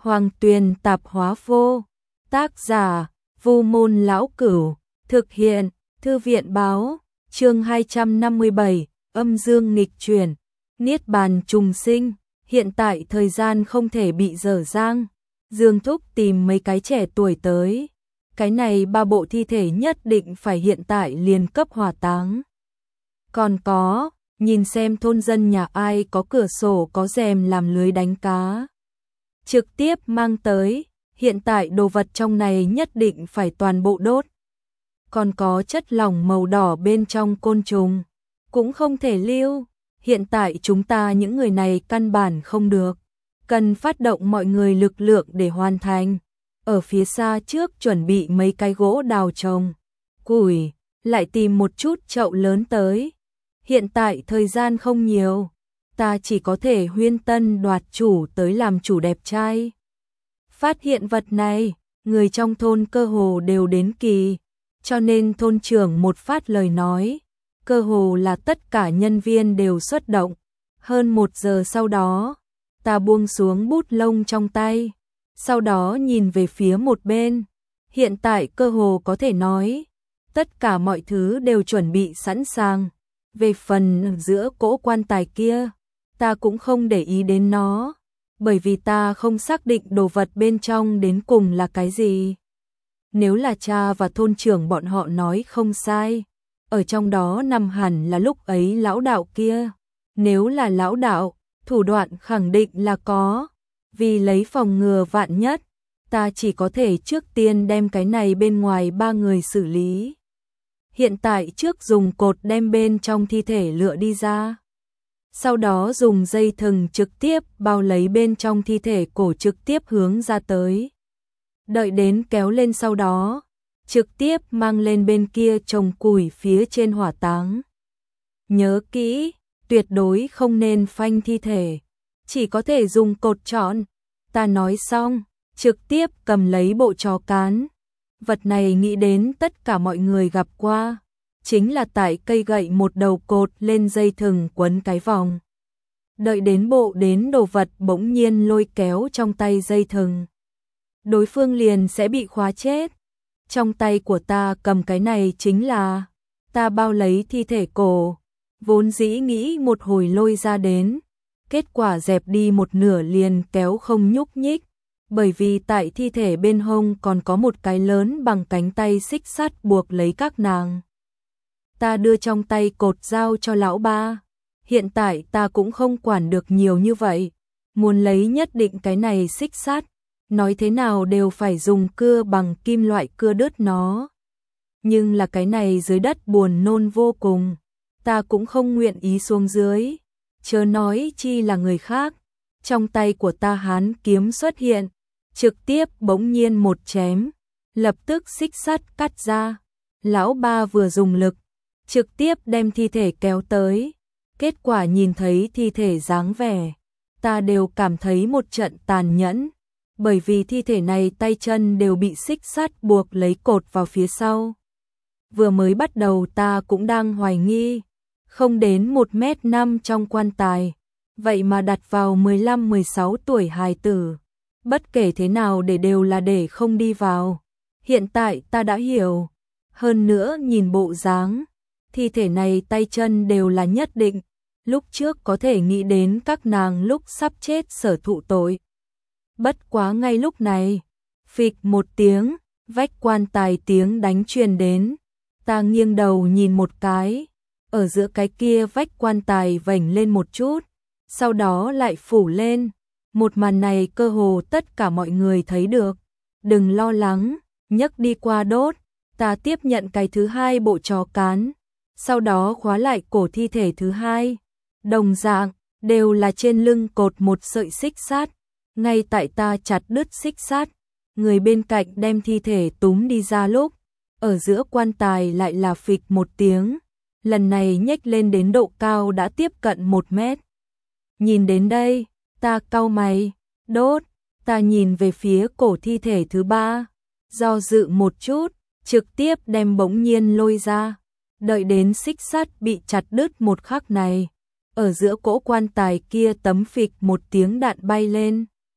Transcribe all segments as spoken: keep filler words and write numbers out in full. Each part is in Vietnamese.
Hoàng Tuyền Tạp Hóa Vô. Tác giả: Vu Môn Lão Cửu. Thực hiện: Thư viện Báo. Chương hai trăm năm mươi bảy, âm dương nghịch chuyển, niết bàn trùng sinh. Hiện tại thời gian không thể bị dở dang. Dương Thúc tìm mấy cái trẻ tuổi tới. Cái này ba bộ thi thể nhất định phải hiện tại liền cấp hỏa táng. Còn có, nhìn xem thôn dân nhà ai có cửa sổ có rèm làm lưới đánh cá. Trực tiếp mang tới, hiện tại đồ vật trong này nhất định phải toàn bộ đốt. Còn có chất lỏng màu đỏ bên trong côn trùng, cũng không thể lưu. Hiện tại chúng ta những người này căn bản không được. Cần phát động mọi người lực lượng để hoàn thành. Ở phía xa trước chuẩn bị mấy cái gỗ đào trồng, củi, lại tìm một chút chậu lớn tới. Hiện tại thời gian không nhiều, ta chỉ có thể huyên tân đoạt chủ tới làm chủ đẹp trai. Phát hiện vật này, người trong thôn cơ hồ đều đến kỳ, cho nên thôn trưởng một phát lời nói, cơ hồ là tất cả nhân viên đều xuất động. Hơn một giờ sau đó, ta buông xuống bút lông trong tay, sau đó nhìn về phía một bên. Hiện tại cơ hồ có thể nói, tất cả mọi thứ đều chuẩn bị sẵn sàng. Về phần giữa cỗ quan tài kia, ta cũng không để ý đến nó, bởi vì ta không xác định đồ vật bên trong đến cùng là cái gì. Nếu là cha và thôn trưởng bọn họ nói không sai, ở trong đó nằm hẳn là lúc ấy lão đạo kia. Nếu là lão đạo, thủ đoạn khẳng định là có. Vì lấy phòng ngừa vạn nhất, ta chỉ có thể trước tiên đem cái này bên ngoài ba người xử lý. Hiện tại trước dùng cột đem bên trong thi thể lựa đi ra. Sau đó dùng dây thừng trực tiếp bao lấy bên trong thi thể cổ trực tiếp hướng ra tới. Đợi đến kéo lên sau đó, trực tiếp mang lên bên kia trồng củi phía trên hỏa táng. Nhớ kỹ, tuyệt đối không nên phanh thi thể, chỉ có thể dùng cột trọn. Ta nói xong, trực tiếp cầm lấy bộ trò cán. Vật này nghĩ đến tất cả mọi người gặp qua, chính là tại cây gậy một đầu cột lên dây thừng quấn cái vòng. Đợi đến bộ đến đồ vật bỗng nhiên lôi kéo trong tay dây thừng, đối phương liền sẽ bị khóa chết. Trong tay của ta cầm cái này chính là, ta bao lấy thi thể cổ, vốn dĩ nghĩ một hồi lôi ra đến, kết quả dẹp đi một nửa liền kéo không nhúc nhích, bởi vì tại thi thể bên hông còn có một cái lớn bằng cánh tay xích sắt buộc lấy các nàng. Ta đưa trong tay cột dao cho lão ba, hiện tại ta cũng không quản được nhiều như vậy, muốn lấy nhất định cái này xích sắt, nói thế nào đều phải dùng cưa bằng kim loại cưa đứt nó. Nhưng là cái này dưới đất buồn nôn vô cùng, ta cũng không nguyện ý xuống dưới, chớ nói chi là người khác. Trong tay của ta hán kiếm xuất hiện, trực tiếp bỗng nhiên một chém, lập tức xích sắt cắt ra. Lão ba vừa dùng lực, trực tiếp đem thi thể kéo tới. Kết quả nhìn thấy thi thể dáng vẻ, ta đều cảm thấy một trận tàn nhẫn, bởi vì thi thể này tay chân đều bị xích sắt buộc lấy cột vào phía sau. Vừa mới bắt đầu ta cũng đang hoài nghi, không đến một mét năm trong quan tài, vậy mà đặt vào mười lăm mười sáu tuổi hài tử. Bất kể thế nào để đều là để không đi vào. Hiện tại ta đã hiểu. Hơn nữa nhìn bộ dáng, thi thể này tay chân đều là nhất định. Lúc trước có thể nghĩ đến các nàng lúc sắp chết sở thụ tội. Bất quá ngay lúc này, phịch một tiếng, vách quan tài tiếng đánh truyền đến. Ta nghiêng đầu nhìn một cái, ở giữa cái kia vách quan tài vểnh lên một chút, sau đó lại phủ lên. Một màn này cơ hồ tất cả mọi người thấy được. Đừng lo lắng, nhấc đi qua đốt. Ta tiếp nhận cái thứ hai bộ trò cán, sau đó khóa lại cổ thi thể thứ hai. Đồng dạng, đều là trên lưng cột một sợi xích sắt. Ngay tại ta chặt đứt xích sắt, người bên cạnh đem thi thể túm đi ra lúc, ở giữa quan tài lại là phịch một tiếng. Lần này nhếch lên đến độ cao đã tiếp cận một mét. Nhìn đến đây, ta cau mày, đốt. Ta nhìn về phía cổ thi thể thứ ba, do dự một chút, trực tiếp đem bỗng nhiên lôi ra. Đợi đến xích sắt bị chặt đứt một khắc này, ở giữa cỗ quan tài kia tấm phịch một tiếng đạn bay lên.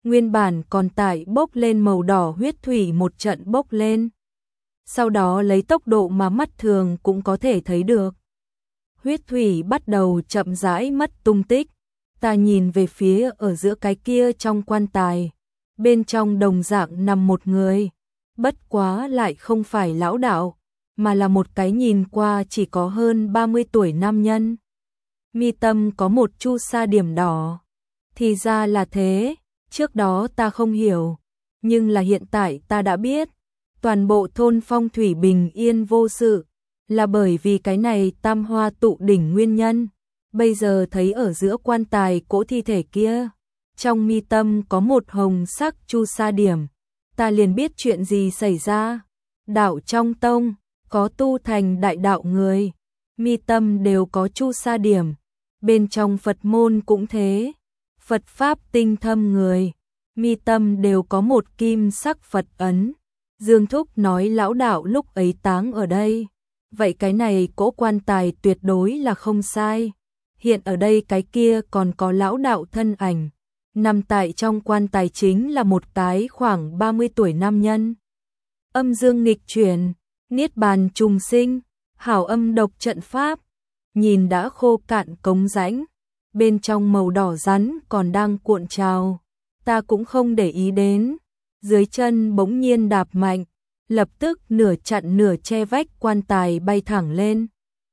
nguyên bản còn tại bốc lên màu đỏ huyết thủy một trận bốc lên. Sau đó lấy tốc độ mà mắt thường cũng có thể thấy được. Huyết thủy bắt đầu chậm rãi mất tung tích. Ta nhìn về phía ở giữa cái kia trong quan tài. Bên trong đồng dạng nằm một người. Bất quá lại không phải lão đạo, mà là một cái nhìn qua chỉ có hơn ba mươi tuổi nam nhân. Mi tâm có một chu sa điểm đỏ. Thì ra là thế, trước đó ta không hiểu, nhưng là hiện tại ta đã biết. Toàn bộ thôn phong thủy bình yên vô sự, là bởi vì cái này tam hoa tụ đỉnh nguyên nhân. Bây giờ thấy ở giữa quan tài cỗ thi thể kia, trong mi tâm có một hồng sắc chu sa điểm, ta liền biết chuyện gì xảy ra. Đạo trong tông, có tu thành đại đạo người, mi tâm đều có chu sa điểm, bên trong Phật môn cũng thế. Phật Pháp tinh thâm người, mi tâm đều có một kim sắc Phật ấn. Dương Thúc nói lão đạo lúc ấy táng ở đây. Vậy cái này cỗ quan tài tuyệt đối là không sai. Hiện ở đây cái kia còn có lão đạo thân ảnh. Nằm tại trong quan tài chính là một cái khoảng ba mươi tuổi nam nhân. Âm dương nghịch chuyển, niết bàn trùng sinh, hảo âm độc trận pháp. Nhìn đã khô cạn cống rãnh, bên trong màu đỏ rắn còn đang cuộn trào. Ta cũng không để ý đến. Dưới chân bỗng nhiên đạp mạnh, lập tức nửa chặn nửa che vách quan tài bay thẳng lên.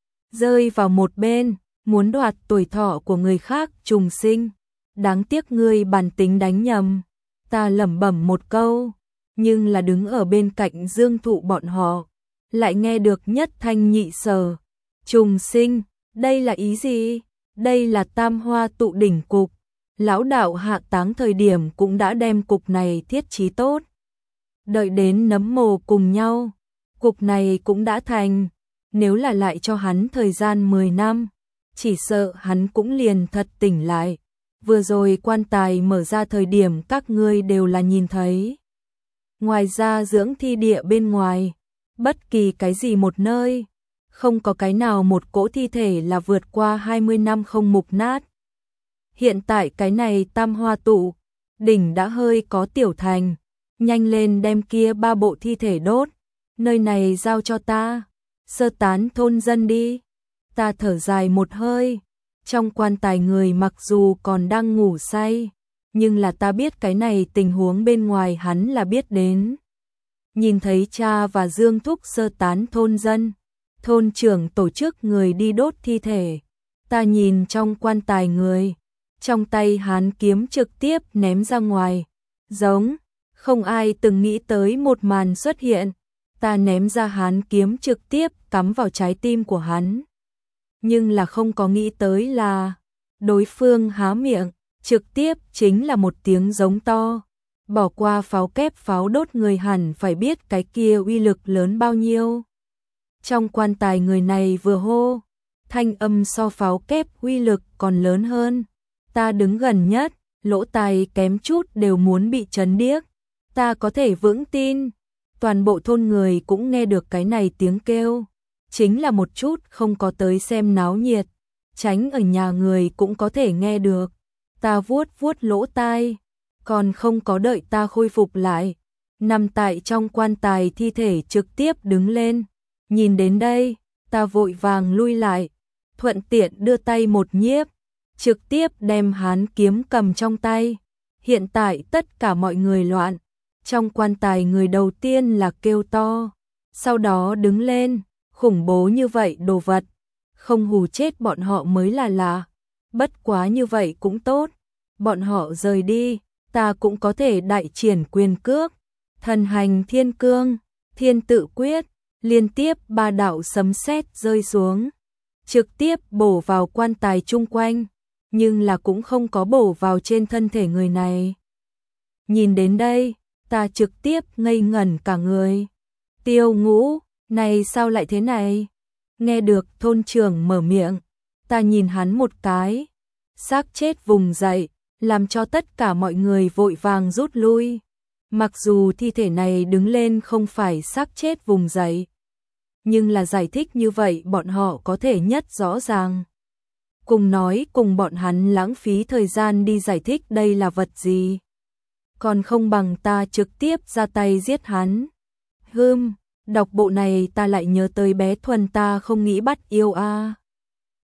Rơi vào một bên, muốn đoạt tuổi thọ của người khác trùng sinh. Đáng tiếc ngươi bản tính đánh nhầm. Ta lẩm bẩm một câu, nhưng là đứng ở bên cạnh Dương Thụ bọn họ, lại nghe được nhất thanh nhị sở. Trùng sinh, đây là ý gì? Đây là tam hoa tụ đỉnh cục. Lão đạo hạ táng thời điểm cũng đã đem cục này thiết trí tốt. Đợi đến nấm mồ cùng nhau, cục này cũng đã thành. Nếu là lại cho hắn thời gian mười năm, chỉ sợ hắn cũng liền thật tỉnh lại. Vừa rồi quan tài mở ra thời điểm các ngươi đều là nhìn thấy. Ngoài ra dưỡng thi địa bên ngoài, bất kỳ cái gì một nơi, không có cái nào một cỗ thi thể là vượt qua hai mươi năm không mục nát. Hiện tại cái này tam hoa tụ đỉnh đã hơi có tiểu thành, nhanh lên đem kia ba bộ thi thể đốt, nơi này giao cho ta, sơ tán thôn dân đi. Ta thở dài một hơi, trong quan tài người mặc dù còn đang ngủ say, nhưng là ta biết cái này tình huống bên ngoài hắn là biết đến. Nhìn thấy cha và Dương Thúc sơ tán thôn dân, thôn trưởng tổ chức người đi đốt thi thể, ta nhìn trong quan tài người, trong tay hắn kiếm trực tiếp ném ra ngoài, giống, không ai từng nghĩ tới một màn xuất hiện, ta ném ra hắn kiếm trực tiếp cắm vào trái tim của hắn. Nhưng là không có nghĩ tới là, đối phương há miệng, trực tiếp chính là một tiếng giống to, bỏ qua pháo kép pháo đốt người hẳn phải biết cái kia uy lực lớn bao nhiêu. Trong quan tài người này vừa hô, thanh âm so pháo kép uy lực còn lớn hơn. Ta đứng gần nhất, lỗ tai kém chút đều muốn bị chấn điếc. Ta có thể vững tin, toàn bộ thôn người cũng nghe được cái này tiếng kêu. Chính là một chút không có tới xem náo nhiệt, tránh ở nhà người cũng có thể nghe được. Ta vuốt vuốt lỗ tai, còn không có đợi ta khôi phục lại. Nằm tại trong quan tài thi thể trực tiếp đứng lên. Nhìn đến đây, ta vội vàng lui lại, thuận tiện đưa tay một nhiếp, trực tiếp đem hắn kiếm cầm trong tay. Hiện tại tất cả mọi người loạn, trong quan tài người đầu tiên là kêu to, sau đó đứng lên, khủng bố như vậy đồ vật, không hù chết bọn họ mới là lạ. Bất quá như vậy cũng tốt, bọn họ rời đi, ta cũng có thể đại triển quyền cước, thần hành thiên cương, thiên tự quyết, liên tiếp ba đạo sấm sét rơi xuống, trực tiếp bổ vào quan tài chung quanh, nhưng là cũng không có bổ vào trên thân thể người này. Nhìn đến đây, ta trực tiếp ngây ngẩn cả người. Tiêu Ngũ, này sao lại thế này? Nghe được thôn trưởng mở miệng, ta nhìn hắn một cái, xác chết vùng dậy, làm cho tất cả mọi người vội vàng rút lui. Mặc dù thi thể này đứng lên không phải xác chết vùng dậy, nhưng là giải thích như vậy bọn họ có thể nhất rõ ràng. Cùng nói cùng bọn hắn lãng phí thời gian đi giải thích đây là vật gì. còn không bằng ta trực tiếp ra tay giết hắn. Hừm, đọc bộ này ta lại nhớ tới bé Thuần ta không nghĩ bắt yêu a.